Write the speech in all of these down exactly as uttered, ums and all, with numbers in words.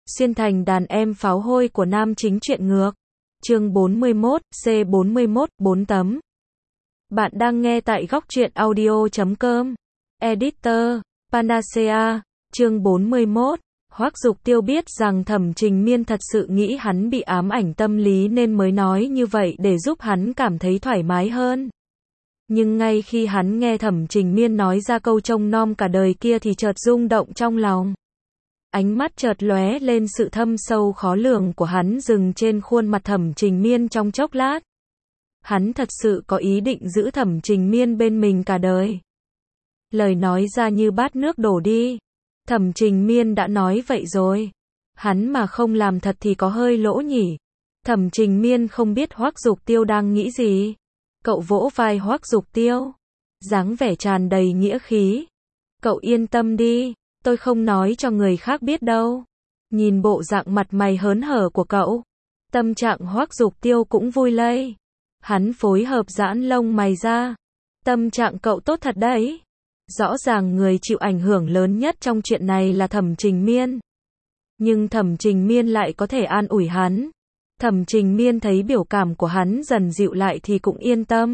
Xuyên thành đàn em pháo hôi của nam chính truyện ngược. Chương bốn mươi mốt, C bốn mươi mốt, bốn tấm. Bạn đang nghe tại góc truyện audio chấm com. Editor, Panacea, chương bốn mươi mốt. Hoắc Dục Tiêu biết rằng Thẩm Trình Miên thật sự nghĩ hắn bị ám ảnh tâm lý nên mới nói như vậy để giúp hắn cảm thấy thoải mái hơn. Nhưng ngay khi hắn nghe Thẩm Trình Miên nói ra câu trông nom cả đời kia thì chợt rung động trong lòng. Ánh mắt chợt lóe lên sự thâm sâu khó lường của hắn dừng trên khuôn mặt Thẩm Trình Miên trong chốc lát. Hắn thật sự có ý định giữ Thẩm Trình Miên bên mình cả đời. Lời nói ra như bát nước đổ đi. Thẩm Trình Miên đã nói vậy rồi. Hắn mà không làm thật thì có hơi lỗ nhỉ. Thẩm Trình Miên không biết Hoắc Dục Tiêu đang nghĩ gì. Cậu vỗ vai Hoắc Dục Tiêu. Dáng vẻ tràn đầy nghĩa khí. Cậu yên tâm đi. Tôi không nói cho người khác biết đâu. Nhìn bộ dạng mặt mày hớn hở của cậu. Tâm trạng Hoắc Dục Tiêu cũng vui lây. Hắn phối hợp giãn lông mày ra. Tâm trạng cậu tốt thật đấy. Rõ ràng người chịu ảnh hưởng lớn nhất trong chuyện này là Thẩm Trình Miên. Nhưng Thẩm Trình Miên lại có thể an ủi hắn. Thẩm Trình Miên thấy biểu cảm của hắn dần dịu lại thì cũng yên tâm.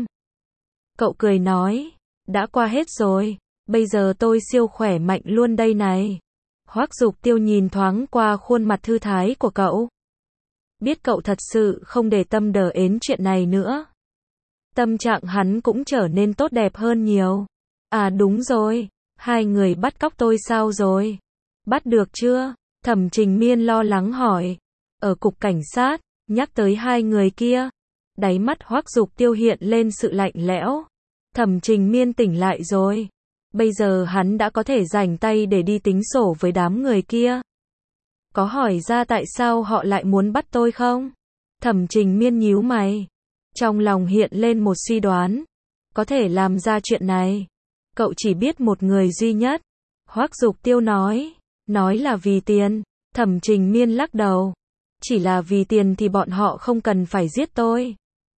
Cậu cười nói, đã qua hết rồi, bây giờ tôi siêu khỏe mạnh luôn đây này. Hoắc Dục Tiêu nhìn thoáng qua khuôn mặt thư thái của cậu. Biết cậu thật sự không để tâm đờ ến chuyện này nữa. Tâm trạng hắn cũng trở nên tốt đẹp hơn nhiều. À đúng rồi, hai người bắt cóc tôi sao rồi? Bắt được chưa? Thẩm Trình Miên lo lắng hỏi. Ở cục cảnh sát, nhắc tới hai người kia. Đáy mắt Hoắc Dục Tiêu hiện lên sự lạnh lẽo. Thẩm Trình Miên tỉnh lại rồi. Bây giờ hắn đã có thể rảnh tay để đi tính sổ với đám người kia. Có hỏi ra tại sao họ lại muốn bắt tôi không? Thẩm Trình Miên nhíu mày. Trong lòng hiện lên một suy đoán. Có thể làm ra chuyện này. Cậu chỉ biết một người duy nhất. Hoắc Dục Tiêu nói. Nói là vì tiền. Thẩm Trình Miên lắc đầu. Chỉ là vì tiền thì bọn họ không cần phải giết tôi.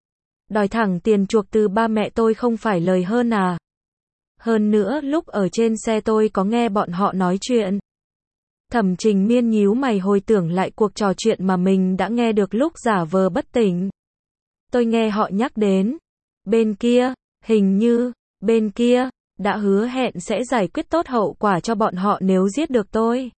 Đòi thẳng tiền chuộc từ ba mẹ tôi không phải lời hơn à? Hơn nữa lúc ở trên xe tôi có nghe bọn họ nói chuyện. Thẩm Trình Miên nhíu mày hồi tưởng lại cuộc trò chuyện mà mình đã nghe được lúc giả vờ bất tỉnh. Tôi nghe họ nhắc đến. Bên kia, hình như, bên kia, đã hứa hẹn sẽ giải quyết tốt hậu quả cho bọn họ nếu giết được tôi.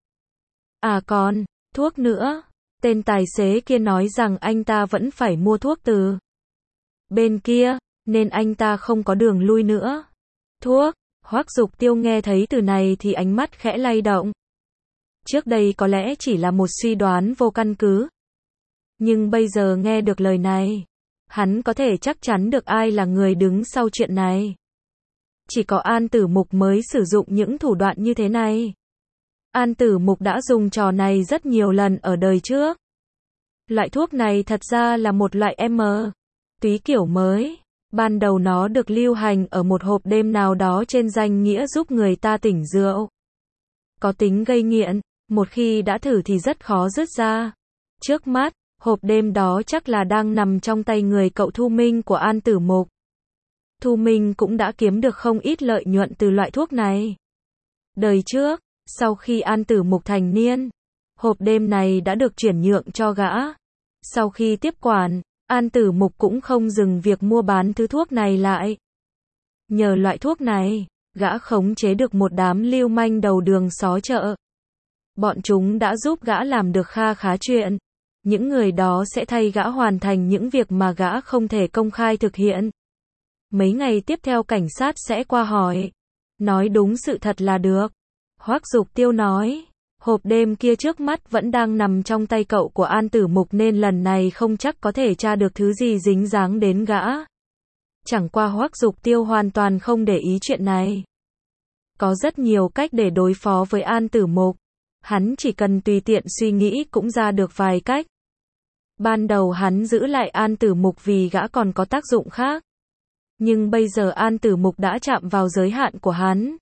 À còn, thuốc nữa. Tên tài xế kia nói rằng anh ta vẫn phải mua thuốc từ bên kia, nên anh ta không có đường lui nữa. Thuốc, Hoắc Dục Tiêu nghe thấy từ này thì ánh mắt khẽ lay động. Trước đây có lẽ chỉ là một suy đoán vô căn cứ. Nhưng bây giờ nghe được lời này, hắn có thể chắc chắn được ai là người đứng sau chuyện này. Chỉ có An Tử Mục mới sử dụng những thủ đoạn như thế này. An Tử Mục đã dùng trò này rất nhiều lần ở đời trước. Loại thuốc này thật ra là một loại M. túy kiểu mới. Ban đầu nó được lưu hành ở một hộp đêm nào đó trên danh nghĩa giúp người ta tỉnh rượu. Có tính gây nghiện, một khi đã thử thì rất khó dứt ra. Trước mắt, hộp đêm đó chắc là đang nằm trong tay người cậu Thu Minh của An Tử Mục. Thu Minh cũng đã kiếm được không ít lợi nhuận từ loại thuốc này. Đời trước, sau khi An Tử Mục thành niên, hộp đêm này đã được chuyển nhượng cho gã. Sau khi tiếp quản, An Tử Mục cũng không dừng việc mua bán thứ thuốc này lại. Nhờ loại thuốc này, gã khống chế được một đám lưu manh đầu đường xó chợ. Bọn chúng đã giúp gã làm được kha khá chuyện. Những người đó sẽ thay gã hoàn thành những việc mà gã không thể công khai thực hiện. Mấy ngày tiếp theo cảnh sát sẽ qua hỏi. Nói đúng sự thật là được. Hoắc Dục Tiêu nói. Hộp đêm kia trước mắt vẫn đang nằm trong tay cậu của An Tử Mục nên lần này không chắc có thể tra được thứ gì dính dáng đến gã. Chẳng qua Hoắc Dục Tiêu hoàn toàn không để ý chuyện này. Có rất nhiều cách để đối phó với An Tử Mục. Hắn chỉ cần tùy tiện suy nghĩ cũng ra được vài cách. Ban đầu hắn giữ lại An Tử Mục vì gã còn có tác dụng khác. Nhưng bây giờ An Tử Mục đã chạm vào giới hạn của hắn.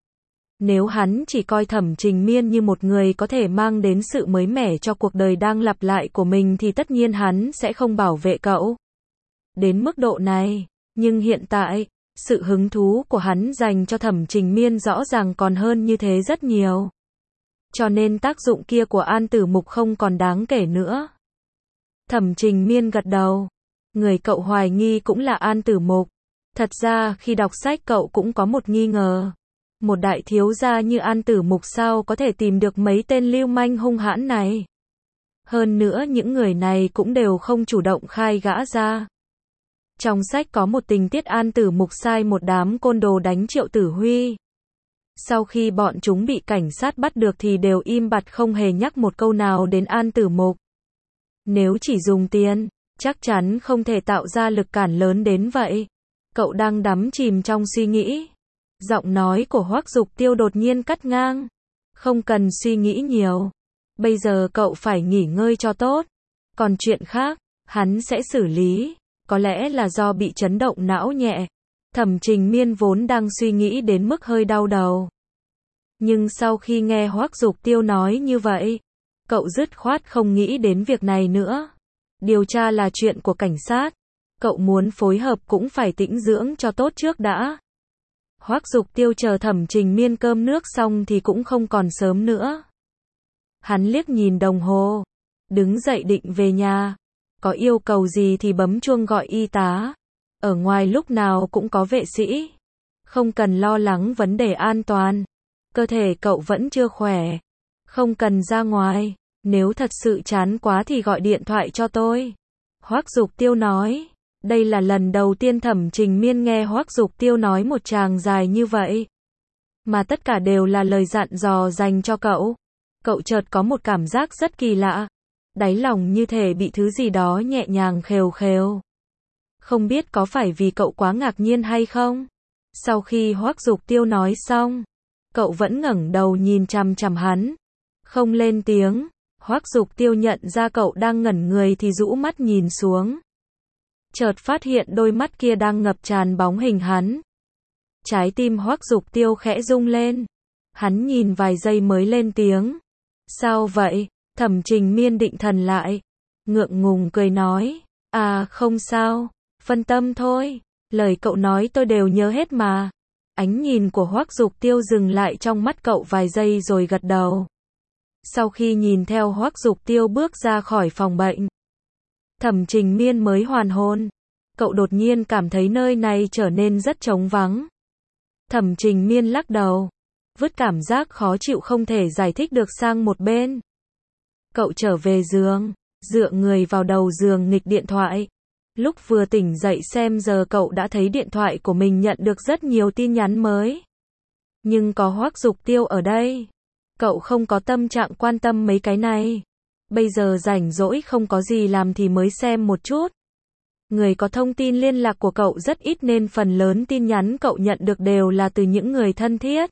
Nếu hắn chỉ coi Thẩm Trình Miên như một người có thể mang đến sự mới mẻ cho cuộc đời đang lặp lại của mình thì tất nhiên hắn sẽ không bảo vệ cậu. Đến mức độ này, nhưng hiện tại, sự hứng thú của hắn dành cho Thẩm Trình Miên rõ ràng còn hơn như thế rất nhiều. cho nên tác dụng kia của An Tử Mục không còn đáng kể nữa. Thẩm Trình Miên gật đầu. Người cậu hoài nghi cũng là An Tử Mục. Thật ra khi đọc sách cậu cũng có một nghi ngờ. Một đại thiếu gia như An Tử Mục sao có thể tìm được mấy tên lưu manh hung hãn này. Hơn nữa những người này cũng đều không chủ động khai gã ra. Trong sách có một tình tiết An Tử Mục sai một đám côn đồ đánh Triệu Tử Huy. Sau khi bọn chúng bị cảnh sát bắt được thì đều im bặt không hề nhắc một câu nào đến An Tử Mục. Nếu chỉ dùng tiền, chắc chắn không thể tạo ra lực cản lớn đến vậy. Cậu đang đắm chìm trong suy nghĩ. Giọng nói của Hoắc Dục Tiêu đột nhiên cắt ngang. Không cần suy nghĩ nhiều. Bây giờ cậu phải nghỉ ngơi cho tốt. Còn chuyện khác, hắn sẽ xử lý. Có lẽ là do bị chấn động não nhẹ. Thẩm Trình Miên vốn đang suy nghĩ đến mức hơi đau đầu. Nhưng sau khi nghe Hoắc Dục Tiêu nói như vậy, cậu dứt khoát không nghĩ đến việc này nữa. Điều tra là chuyện của cảnh sát. Cậu muốn phối hợp cũng phải tĩnh dưỡng cho tốt trước đã. Hoắc Dục Tiêu chờ Thẩm Trình Miên cơm nước xong thì cũng không còn sớm nữa. Hắn liếc nhìn đồng hồ, đứng dậy định về nhà. Có yêu cầu gì thì bấm chuông gọi y tá. Ở ngoài lúc nào cũng có vệ sĩ. Không cần lo lắng vấn đề an toàn. Cơ thể cậu vẫn chưa khỏe. Không cần ra ngoài. Nếu thật sự chán quá thì gọi điện thoại cho tôi. Hoắc Dục Tiêu nói. Đây là lần đầu tiên Thẩm Trình Miên nghe Hoắc Dục Tiêu nói một tràng dài như vậy. Mà tất cả đều là lời dặn dò dành cho cậu. Cậu chợt có một cảm giác rất kỳ lạ. Đáy lòng như thể bị thứ gì đó nhẹ nhàng khều khều. Không biết có phải vì cậu quá ngạc nhiên hay không? Sau khi Hoắc Dục Tiêu nói xong, cậu vẫn ngẩng đầu nhìn chằm chằm hắn. Không lên tiếng. Hoắc Dục Tiêu nhận ra cậu đang ngẩn người thì rũ mắt nhìn xuống. Chợt phát hiện đôi mắt kia đang ngập tràn bóng hình hắn. Trái tim Hoắc Dục Tiêu khẽ rung lên. Hắn nhìn vài giây mới lên tiếng. Sao vậy? Thẩm Trình Miên định thần lại. Ngượng ngùng cười nói. À không sao. Phân tâm thôi. Lời cậu nói tôi đều nhớ hết mà. Ánh nhìn của Hoắc Dục Tiêu dừng lại trong mắt cậu vài giây rồi gật đầu. Sau khi nhìn theo Hoắc Dục Tiêu bước ra khỏi phòng bệnh, Thẩm Trình Miên mới hoàn hồn. Cậu đột nhiên cảm thấy nơi này trở nên rất trống vắng. Thẩm Trình Miên lắc đầu, vứt cảm giác khó chịu không thể giải thích được sang một bên. Cậu trở về giường, dựa người vào đầu giường nghịch điện thoại. Lúc vừa tỉnh dậy xem giờ cậu đã thấy điện thoại của mình nhận được rất nhiều tin nhắn mới. Nhưng có Hoắc Dục Tiêu ở đây. Cậu không có tâm trạng quan tâm mấy cái này. Bây giờ rảnh rỗi không có gì làm thì mới xem một chút. Người có thông tin liên lạc của cậu rất ít nên phần lớn tin nhắn cậu nhận được đều là từ những người thân thiết.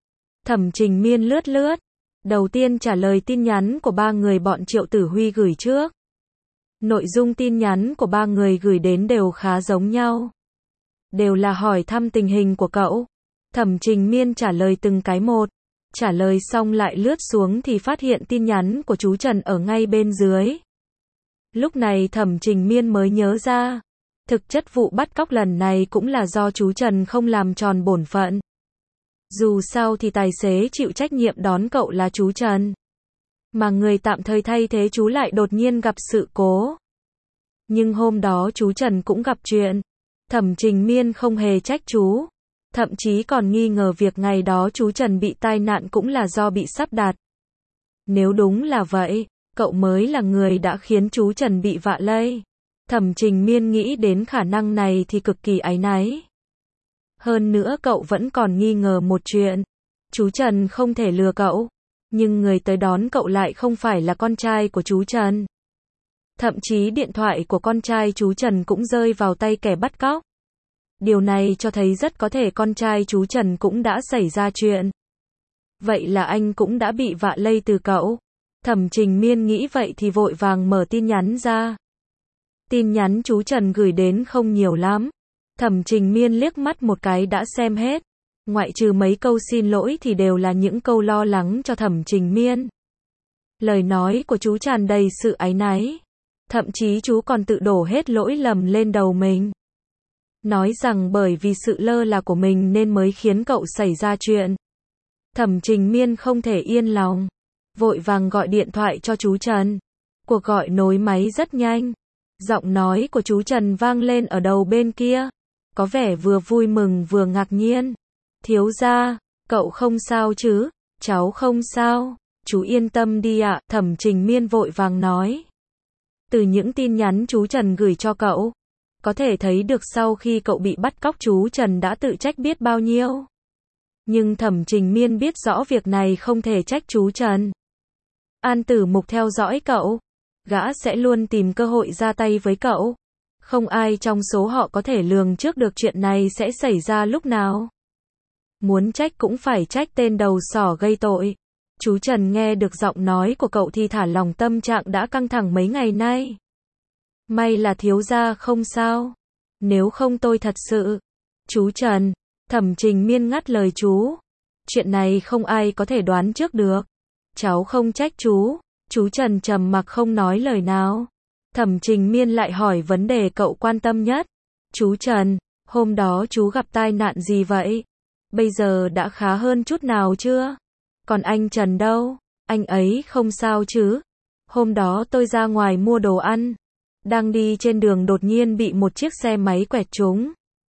Thẩm Trình Miên lướt lướt. Đầu tiên trả lời tin nhắn của ba người bọn Triệu Tử Huy gửi trước. Nội dung tin nhắn của ba người gửi đến đều khá giống nhau. Đều là hỏi thăm tình hình của cậu. Thẩm Trình Miên trả lời từng cái một. Trả lời xong lại lướt xuống thì phát hiện tin nhắn của chú Trần ở ngay bên dưới. Lúc này Thẩm Trình Miên mới nhớ ra. Thực chất vụ bắt cóc lần này cũng là do chú Trần không làm tròn bổn phận. Dù sao thì tài xế chịu trách nhiệm đón cậu là chú Trần. Mà người tạm thời thay thế chú lại đột nhiên gặp sự cố. Nhưng hôm đó chú Trần cũng gặp chuyện. Thẩm Trình Miên không hề trách chú. Thậm chí còn nghi ngờ việc ngày đó chú Trần bị tai nạn cũng là do bị sắp đặt. Nếu đúng là vậy, cậu mới là người đã khiến chú Trần bị vạ lây. Thẩm Trình Miên nghĩ đến khả năng này thì cực kỳ áy náy. Hơn nữa cậu vẫn còn nghi ngờ một chuyện. Chú Trần không thể lừa cậu. Nhưng người tới đón cậu lại không phải là con trai của chú Trần. Thậm chí điện thoại của con trai chú Trần cũng rơi vào tay kẻ bắt cóc. Điều này cho thấy rất có thể con trai chú Trần cũng đã xảy ra chuyện. Vậy là anh cũng đã bị vạ lây từ cậu. Thẩm Trình Miên nghĩ vậy thì vội vàng mở tin nhắn ra. Tin nhắn chú Trần gửi đến không nhiều lắm. Thẩm Trình Miên liếc mắt một cái đã xem hết. Ngoại trừ mấy câu xin lỗi thì đều là những câu lo lắng cho Thẩm Trình Miên. Lời nói của chú tràn đầy sự áy náy. Thậm chí chú còn tự đổ hết lỗi lầm lên đầu mình. Nói rằng bởi vì sự lơ là của mình nên mới khiến cậu xảy ra chuyện. Thẩm Trình Miên không thể yên lòng. vội vàng gọi điện thoại cho chú Trần. Cuộc gọi nối máy rất nhanh. Giọng nói của chú Trần vang lên ở đầu bên kia, có vẻ vừa vui mừng vừa ngạc nhiên. Thiếu gia, cậu không sao chứ? Cháu không sao, chú yên tâm đi ạ, Thẩm Trình Miên vội vàng nói. Từ những tin nhắn chú Trần gửi cho cậu, có thể thấy được sau khi cậu bị bắt cóc chú Trần đã tự trách biết bao nhiêu. Nhưng Thẩm Trình Miên biết rõ việc này không thể trách chú Trần. An Tử Mục theo dõi cậu, gã sẽ luôn tìm cơ hội ra tay với cậu. Không ai trong số họ có thể lường trước được chuyện này sẽ xảy ra lúc nào. Muốn trách cũng phải trách tên đầu sỏ gây tội. Chú Trần nghe được giọng nói của cậu thì thả lòng, tâm trạng đã căng thẳng mấy ngày nay. May là thiếu gia không sao. Nếu không tôi thật sự... Chú Trần, Thẩm Trình Miên ngắt lời chú. Chuyện này không ai có thể đoán trước được. Cháu không trách chú. Chú Trần trầm mặc không nói lời nào. Thẩm Trình Miên lại hỏi vấn đề cậu quan tâm nhất. Chú Trần, hôm đó chú gặp tai nạn gì vậy? Bây giờ đã khá hơn chút nào chưa? Còn anh Trần đâu? Anh ấy không sao chứ? Hôm đó tôi ra ngoài mua đồ ăn. Đang đi trên đường đột nhiên bị một chiếc xe máy quẹt trúng.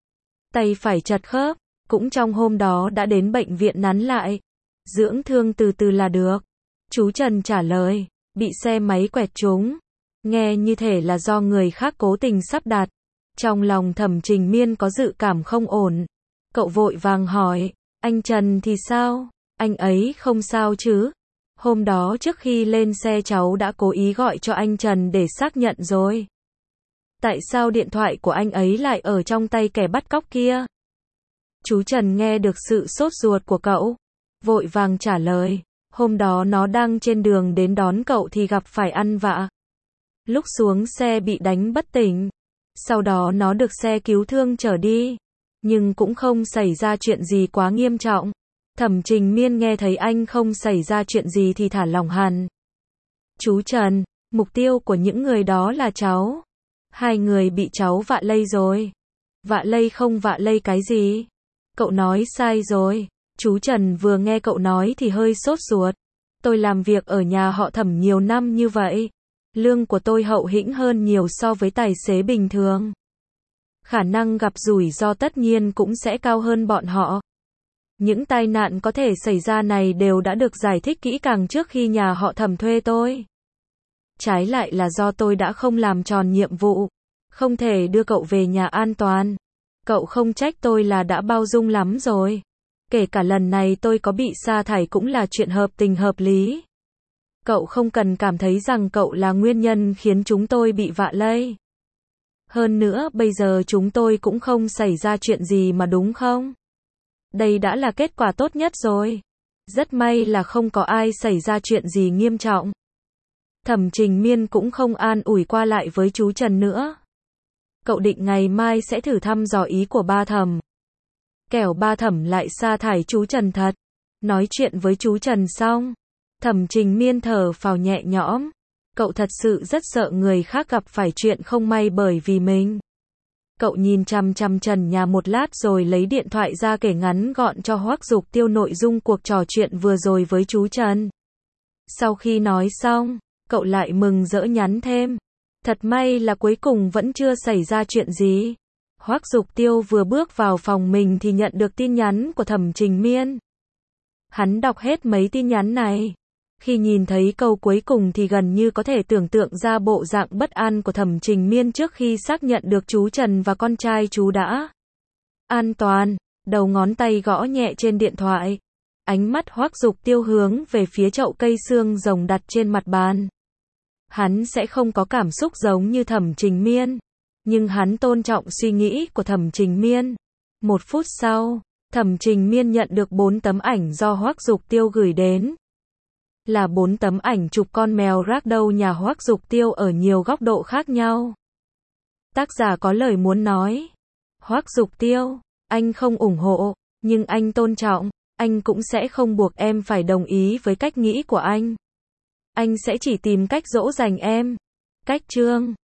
Tay phải chật khớp. Cũng trong hôm đó đã đến bệnh viện nắn lại. Dưỡng thương từ từ là được. Chú Trần trả lời. Bị xe máy quẹt trúng. Nghe như thể là do người khác cố tình sắp đặt. Trong lòng Thẩm Trình Miên có dự cảm không ổn. Cậu vội vàng hỏi. Anh Trần thì sao? Anh ấy không sao chứ? Hôm đó trước khi lên xe cháu đã cố ý gọi cho anh Trần để xác nhận rồi. Tại sao điện thoại của anh ấy lại ở trong tay kẻ bắt cóc kia? Chú Trần nghe được sự sốt ruột của cậu, vội vàng trả lời. Hôm đó nó đang trên đường đến đón cậu thì gặp phải ăn vạ. Lúc xuống xe bị đánh bất tỉnh. Sau đó nó được xe cứu thương chở đi. Nhưng cũng không xảy ra chuyện gì quá nghiêm trọng. Thẩm Trình Miên nghe thấy anh không xảy ra chuyện gì thì thả lòng hẳn. Chú Trần, mục tiêu của những người đó là cháu. Hai người bị cháu vạ lây rồi. Vạ lây không vạ lây cái gì? Cậu nói sai rồi. Chú Trần vừa nghe cậu nói thì hơi sốt ruột. Tôi làm việc ở nhà họ Thẩm nhiều năm như vậy. Lương của tôi hậu hĩnh hơn nhiều so với tài xế bình thường. Khả năng gặp rủi ro tất nhiên cũng sẽ cao hơn bọn họ. Những tai nạn có thể xảy ra này đều đã được giải thích kỹ càng trước khi nhà họ Thẩm thuê tôi. Trái lại là do tôi đã không làm tròn nhiệm vụ. Không thể đưa cậu về nhà an toàn. Cậu không trách tôi là đã bao dung lắm rồi. Kể cả lần này tôi có bị sa thải cũng là chuyện hợp tình hợp lý. Cậu không cần cảm thấy rằng cậu là nguyên nhân khiến chúng tôi bị vạ lây. Hơn nữa bây giờ chúng tôi cũng không xảy ra chuyện gì mà đúng không? Đây đã là kết quả tốt nhất rồi. Rất may là không có ai xảy ra chuyện gì nghiêm trọng. Thẩm Trình Miên cũng không an ủi qua lại với chú Trần nữa. Cậu định ngày mai sẽ thử thăm dò ý của ba Thẩm. Kẻo ba Thẩm lại sa thải chú Trần thật. Nói chuyện với chú Trần xong, Thẩm Trình Miên thở phào nhẹ nhõm. Cậu thật sự rất sợ người khác gặp phải chuyện không may bởi vì mình. Cậu nhìn chằm chằm trần nhà một lát rồi lấy điện thoại ra kể ngắn gọn cho Hoắc Dục Tiêu nội dung cuộc trò chuyện vừa rồi với chú Trần. Sau khi nói xong, cậu lại mừng rỡ nhắn thêm. Thật may là cuối cùng vẫn chưa xảy ra chuyện gì. Hoắc Dục Tiêu vừa bước vào phòng mình thì nhận được tin nhắn của Thẩm Trình Miên. Hắn đọc hết mấy tin nhắn này. Khi nhìn thấy câu cuối cùng thì gần như có thể tưởng tượng ra bộ dạng bất an của Thẩm Trình Miên trước khi xác nhận được chú Trần và con trai chú đã an toàn. Đầu ngón tay gõ nhẹ trên điện thoại. Ánh mắt Hoắc Dục Tiêu hướng về phía chậu cây xương rồng đặt trên mặt bàn. Hắn sẽ không có cảm xúc giống như Thẩm Trình Miên, nhưng hắn tôn trọng suy nghĩ của Thẩm Trình Miên. Một phút sau, Thẩm Trình Miên nhận được bốn tấm ảnh do Hoắc Dục Tiêu gửi đến. Là bốn tấm ảnh chụp con mèo ragdoll nhà Hoắc Dục Tiêu ở nhiều góc độ khác nhau. Tác giả có lời muốn nói. Hoắc Dục Tiêu, anh không ủng hộ, nhưng anh tôn trọng. Anh cũng sẽ không buộc em phải đồng ý với cách nghĩ của anh. Anh sẽ chỉ tìm cách dỗ dành em. Cách chương